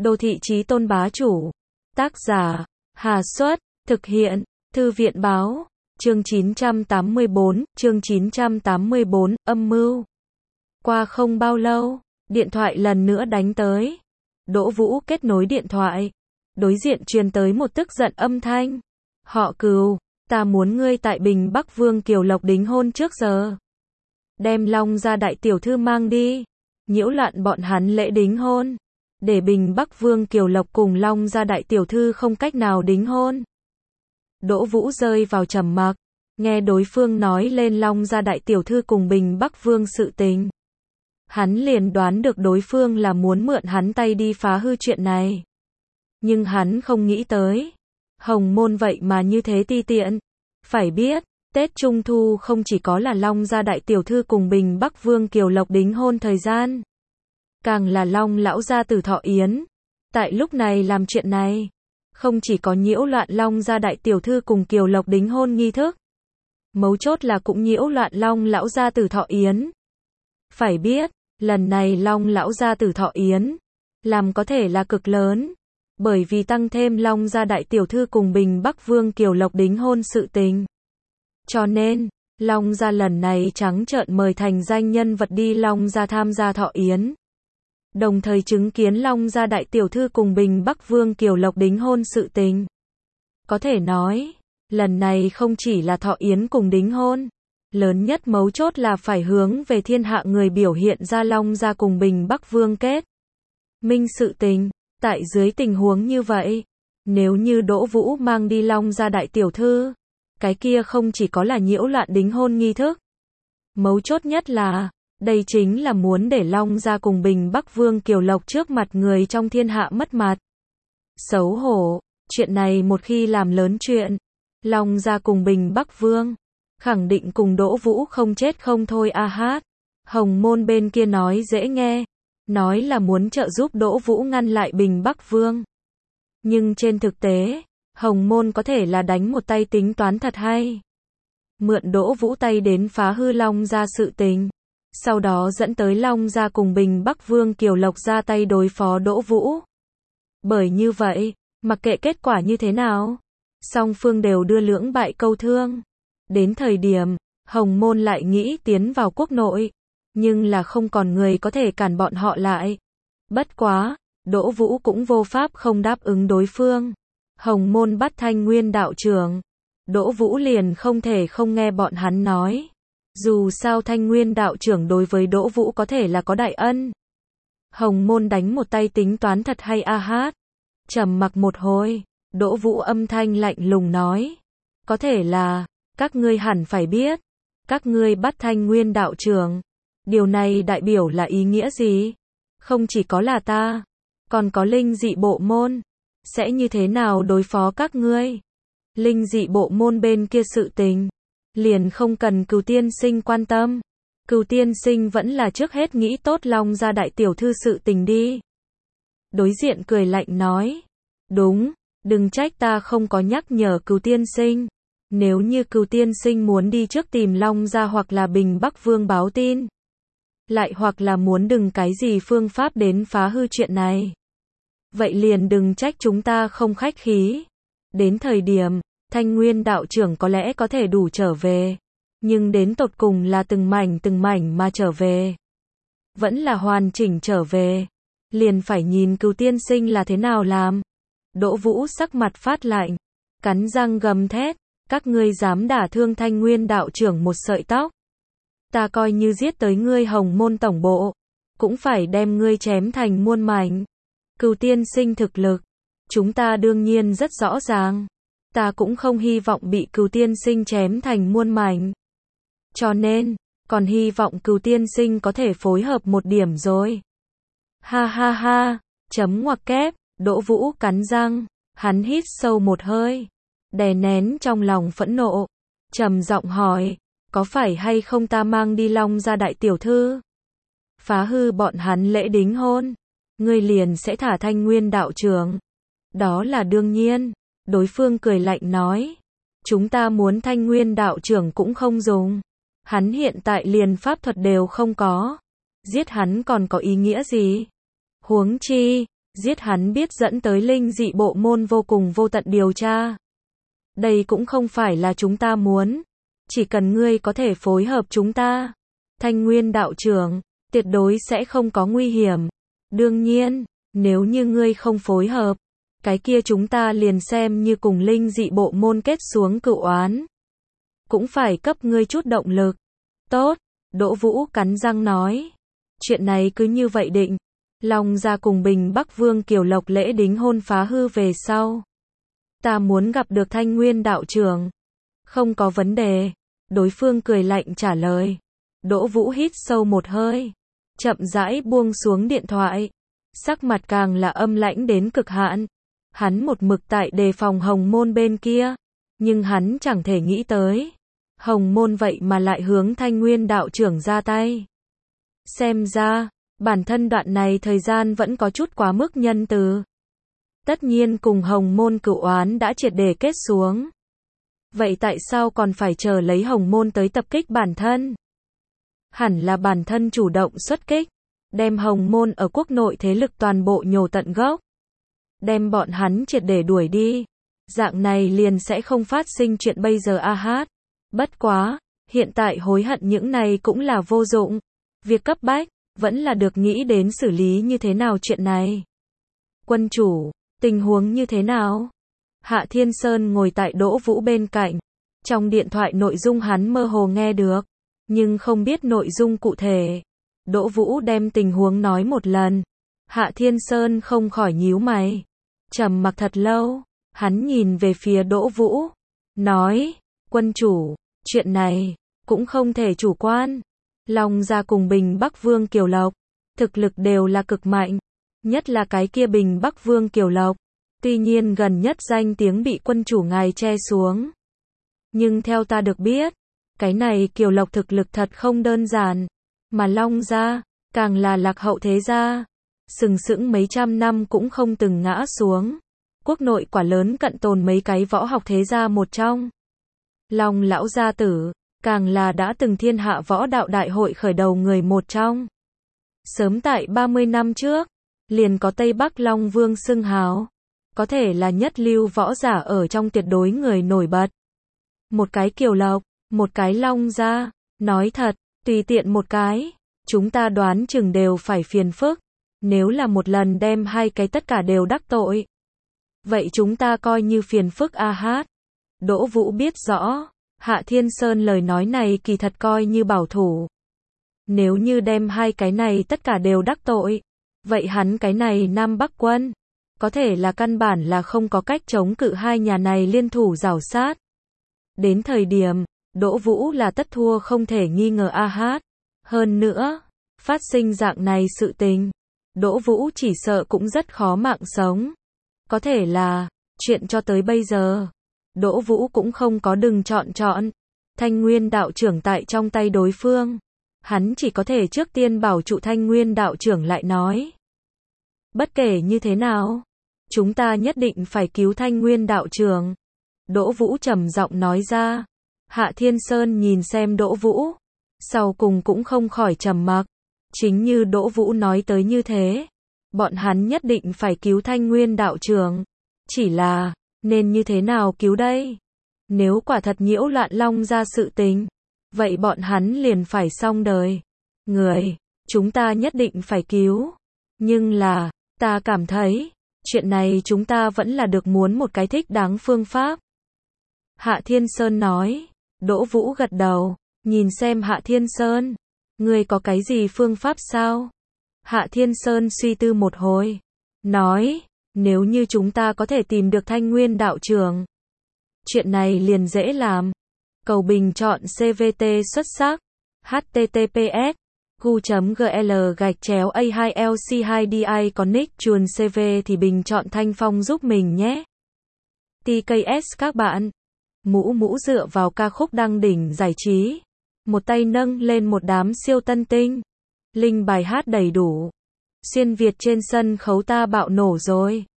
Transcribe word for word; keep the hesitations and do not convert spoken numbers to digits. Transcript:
Đô thị chí tôn bá chủ. Tác giả, Hà Xuất, thực hiện, Thư viện Báo, chương chín trăm tám mươi bốn, chương chín trăm tám mươi bốn, âm mưu. Qua không bao lâu, điện thoại lần nữa đánh tới. Đỗ Vũ kết nối điện thoại. Đối diện truyền tới một tức giận âm thanh. Họ Cừu, ta muốn ngươi tại Bình Bắc Vương Kiều Lộc đính hôn trước giờ. Đem Long gia đại tiểu thư mang đi. Nhiễu loạn bọn hắn lễ đính hôn. Để Bình Bắc Vương Kiều Lộc cùng Long gia đại tiểu thư không cách nào đính hôn. Đỗ Vũ rơi vào trầm mặc. Nghe đối phương nói lên Long gia đại tiểu thư cùng Bình Bắc Vương sự tình. Hắn liền đoán được đối phương là muốn mượn hắn tay đi phá hư chuyện này. Nhưng hắn không nghĩ tới. Hồng môn vậy mà như thế ti tiện. Phải biết, Tết Trung Thu không chỉ có là Long gia đại tiểu thư cùng Bình Bắc Vương Kiều Lộc đính hôn thời gian. Càng là Long lão gia tử thọ yến. Tại lúc này làm chuyện này. Không chỉ có nhiễu loạn Long gia đại tiểu thư cùng Kiều Lộc đính hôn nghi thức. Mấu chốt là cũng nhiễu loạn Long lão gia tử thọ yến. Phải biết, lần này Long lão gia tử thọ yến. Làm có thể là cực lớn. Bởi vì tăng thêm Long gia đại tiểu thư cùng Bình Bắc Vương Kiều Lộc đính hôn sự tình. Cho nên, Long gia lần này trắng trợn mời thành danh nhân vật đi Long gia tham gia thọ yến. Đồng thời chứng kiến Long gia đại tiểu thư cùng Bình Bắc Vương Kiều Lộc đính hôn sự tình. Có thể nói, lần này không chỉ là thọ yến cùng đính hôn. Lớn nhất mấu chốt là phải hướng về thiên hạ người biểu hiện ra Long gia cùng Bình Bắc Vương kết minh sự tình. Tại dưới tình huống như vậy, nếu như Đỗ Vũ mang đi Long gia đại tiểu thư, cái kia không chỉ có là nhiễu loạn đính hôn nghi thức. Mấu chốt nhất là, đây chính là muốn để Long gia cùng Bình Bắc Vương Kiều Lộc trước mặt người trong thiên hạ mất mặt. Xấu hổ, chuyện này một khi làm lớn chuyện, Long gia cùng Bình Bắc Vương, khẳng định cùng Đỗ Vũ không chết không thôi a hát. Hồng môn bên kia nói dễ nghe. Nói là muốn trợ giúp Đỗ Vũ ngăn lại Bình Bắc Vương. Nhưng trên thực tế, Hồng môn có thể là đánh một tay tính toán thật hay. Mượn Đỗ Vũ tay đến phá hư Long gia sự tình. Sau đó dẫn tới Long gia cùng Bình Bắc Vương Kiều Lộc ra tay đối phó Đỗ Vũ. Bởi như vậy, mặc kệ kết quả như thế nào, song phương đều đưa lưỡng bại câu thương. Đến thời điểm, Hồng môn lại nghĩ tiến vào quốc nội. Nhưng là không còn người có thể cản bọn họ lại. Bất quá, Đỗ Vũ cũng vô pháp không đáp ứng đối phương. Hồng môn bắt Thanh Nguyên đạo trưởng. Đỗ Vũ liền không thể không nghe bọn hắn nói. Dù sao Thanh Nguyên đạo trưởng đối với Đỗ Vũ có thể là có đại ân. Hồng môn đánh một tay tính toán thật hay a hát. Trầm mặc một hồi, Đỗ Vũ âm thanh lạnh lùng nói. Có thể là, các ngươi hẳn phải biết. Các ngươi bắt Thanh Nguyên đạo trưởng. Điều này đại biểu là ý nghĩa gì? Không chỉ có là ta, còn có linh dị bộ môn. Sẽ như thế nào đối phó các ngươi? Linh dị bộ môn bên kia sự tình. Liền không cần Cừu tiên sinh quan tâm. Cừu tiên sinh vẫn là trước hết nghĩ tốt Long gia đại tiểu thư sự tình đi. Đối diện cười lạnh nói. Đúng, đừng trách ta không có nhắc nhở Cừu tiên sinh. Nếu như Cừu tiên sinh muốn đi trước tìm Long gia hoặc là Bình Bắc Vương báo tin. Lại hoặc là muốn đừng cái gì phương pháp đến phá hư chuyện này. Vậy liền đừng trách chúng ta không khách khí. Đến thời điểm, Thanh Nguyên đạo trưởng có lẽ có thể đủ trở về. Nhưng đến tột cùng là từng mảnh từng mảnh mà trở về. Vẫn là hoàn chỉnh trở về. Liền phải nhìn Cừu tiên sinh là thế nào làm. Đỗ Vũ sắc mặt phát lạnh. Cắn răng gầm thét. Các ngươi dám đả thương Thanh Nguyên đạo trưởng một sợi tóc. Ta coi như giết tới ngươi Hồng môn tổng bộ, cũng phải đem ngươi chém thành muôn mảnh. Cừu tiên sinh thực lực, chúng ta đương nhiên rất rõ ràng. Ta cũng không hy vọng bị Cừu tiên sinh chém thành muôn mảnh. Cho nên, còn hy vọng Cừu tiên sinh có thể phối hợp một điểm rồi. Ha ha ha, chấm ngoặc kép, Đỗ Vũ cắn răng, hắn hít sâu một hơi, đè nén trong lòng phẫn nộ, trầm giọng hỏi. Có phải hay không ta mang đi Long gia đại tiểu thư? Phá hư bọn hắn lễ đính hôn. Ngươi liền sẽ thả Thanh Nguyên đạo trưởng. Đó là đương nhiên. Đối phương cười lạnh nói. Chúng ta muốn Thanh Nguyên đạo trưởng cũng không dùng. Hắn hiện tại liền pháp thuật đều không có. Giết hắn còn có ý nghĩa gì? Huống chi, Giết hắn biết dẫn tới linh dị bộ môn vô cùng vô tận điều tra. Đây cũng không phải là chúng ta muốn. Chỉ cần ngươi có thể phối hợp chúng ta. Thanh Nguyên đạo trưởng, tuyệt đối sẽ không có nguy hiểm. Đương nhiên, nếu như ngươi không phối hợp, cái kia chúng ta liền xem như cùng linh dị bộ môn kết xuống cựu oán. Cũng phải cấp ngươi chút động lực. Tốt, Đỗ Vũ cắn răng nói. Chuyện này cứ như vậy định. Long gia cùng Bình Bắc Vương Kiều Lộc lễ đính hôn phá hư về sau. Ta muốn gặp được Thanh Nguyên đạo trưởng. Không có vấn đề. Đối phương cười lạnh trả lời. Đỗ Vũ hít sâu một hơi. Chậm rãi buông xuống điện thoại. Sắc mặt càng là âm lãnh đến cực hạn. Hắn một mực tại đề phòng Hồng Môn bên kia. Nhưng hắn chẳng thể nghĩ tới. Hồng Môn vậy mà lại hướng Thanh Nguyên đạo trưởng ra tay. Xem ra, bản thân đoạn này thời gian vẫn có chút quá mức nhân từ. Tất nhiên cùng Hồng Môn cửu oán đã triệt để kết xuống. Vậy tại sao còn phải chờ lấy Hồng Môn tới tập kích bản thân? Hẳn là bản thân chủ động xuất kích, đem Hồng Môn ở quốc nội thế lực toàn bộ nhổ tận gốc. Đem bọn hắn triệt để đuổi đi. Dạng này liền sẽ không phát sinh chuyện bây giờ a hát. Bất quá, hiện tại hối hận những này cũng là vô dụng. Việc cấp bách, vẫn là được nghĩ đến xử lý như thế nào chuyện này. Quân chủ, tình huống như thế nào? Hạ Thiên Sơn ngồi tại Đỗ Vũ bên cạnh. Trong điện thoại nội dung hắn mơ hồ nghe được, nhưng không biết nội dung cụ thể. Đỗ Vũ đem tình huống nói một lần. Hạ Thiên Sơn không khỏi nhíu mày. Trầm mặc thật lâu, hắn nhìn về phía Đỗ Vũ. Nói, quân chủ, chuyện này, cũng không thể chủ quan. Long gia cùng Bình Bắc Vương Kiều Lộc, thực lực đều là cực mạnh. Nhất là cái kia Bình Bắc Vương Kiều Lộc. Tuy nhiên gần nhất danh tiếng bị quân chủ ngài che xuống. Nhưng theo ta được biết, cái này Kiều Lộc thực lực thật không đơn giản. Mà Long gia, càng là lạc hậu thế gia. Sừng sững mấy trăm năm cũng không từng ngã xuống. Quốc nội quả lớn cận tồn mấy cái võ học thế gia một trong. Long lão gia tử, càng là đã từng thiên hạ võ đạo đại hội khởi đầu người một trong. Sớm tại ba mươi năm trước, liền có Tây Bắc Long Vương xưng hào. Có thể là nhất lưu võ giả ở trong tuyệt đối người nổi bật. Một cái Kiều Lộc, một cái Long gia, nói thật, tùy tiện một cái, chúng ta đoán chừng đều phải phiền phức. Nếu là một lần đem hai cái tất cả đều đắc tội, vậy chúng ta coi như phiền phức a hát. Đỗ Vũ biết rõ, Hạ Thiên Sơn lời nói này kỳ thật coi như bảo thủ. Nếu như đem hai cái này tất cả đều đắc tội, vậy hắn cái này Nam Bắc quân, có thể là căn bản là không có cách chống cự hai nhà này liên thủ rảo sát. Đến thời điểm, Đỗ Vũ là tất thua không thể nghi ngờ a hát. Hơn nữa, phát sinh dạng này sự tình, Đỗ Vũ chỉ sợ cũng rất khó mạng sống. Có thể là, chuyện cho tới bây giờ, Đỗ Vũ cũng không có đừng chọn chọn. Thanh Nguyên đạo trưởng tại trong tay đối phương. Hắn chỉ có thể trước tiên bảo trụ Thanh Nguyên đạo trưởng lại nói. Bất kể như thế nào, chúng ta nhất định phải cứu Thanh Nguyên đạo trưởng. Đỗ Vũ trầm giọng nói ra. Hạ Thiên Sơn nhìn xem Đỗ Vũ, sau cùng cũng không khỏi trầm mặc. Chính như Đỗ Vũ nói tới như thế, bọn hắn nhất định phải cứu Thanh Nguyên đạo trưởng. Chỉ là, nên như thế nào cứu đây? Nếu quả thật nhiễu loạn Long gia sự tình, vậy bọn hắn liền phải xong đời. Người, chúng ta nhất định phải cứu. Nhưng là, ta cảm thấy, chuyện này chúng ta vẫn là được muốn một cái thích đáng phương pháp. Hạ Thiên Sơn nói. Đỗ Vũ gật đầu, nhìn xem Hạ Thiên Sơn. Ngươi có cái gì phương pháp sao? Hạ Thiên Sơn suy tư một hồi. Nói, nếu như chúng ta có thể tìm được Thanh Nguyên đạo trưởng, chuyện này liền dễ làm. Cầu bình chọn xê vê tê xuất sắc. H T T P S gu chấm G L gạch chéo A hai L C hai D I Connect chuồn xê vê thì bình chọn Thanh Phong giúp mình nhé. T K S các bạn. Mũ mũ dựa vào ca khúc đăng đỉnh giải trí. Một tay nâng lên một đám siêu tân tinh. Linh bài hát đầy đủ. Xuyên Việt trên sân khấu ta bạo nổ rồi.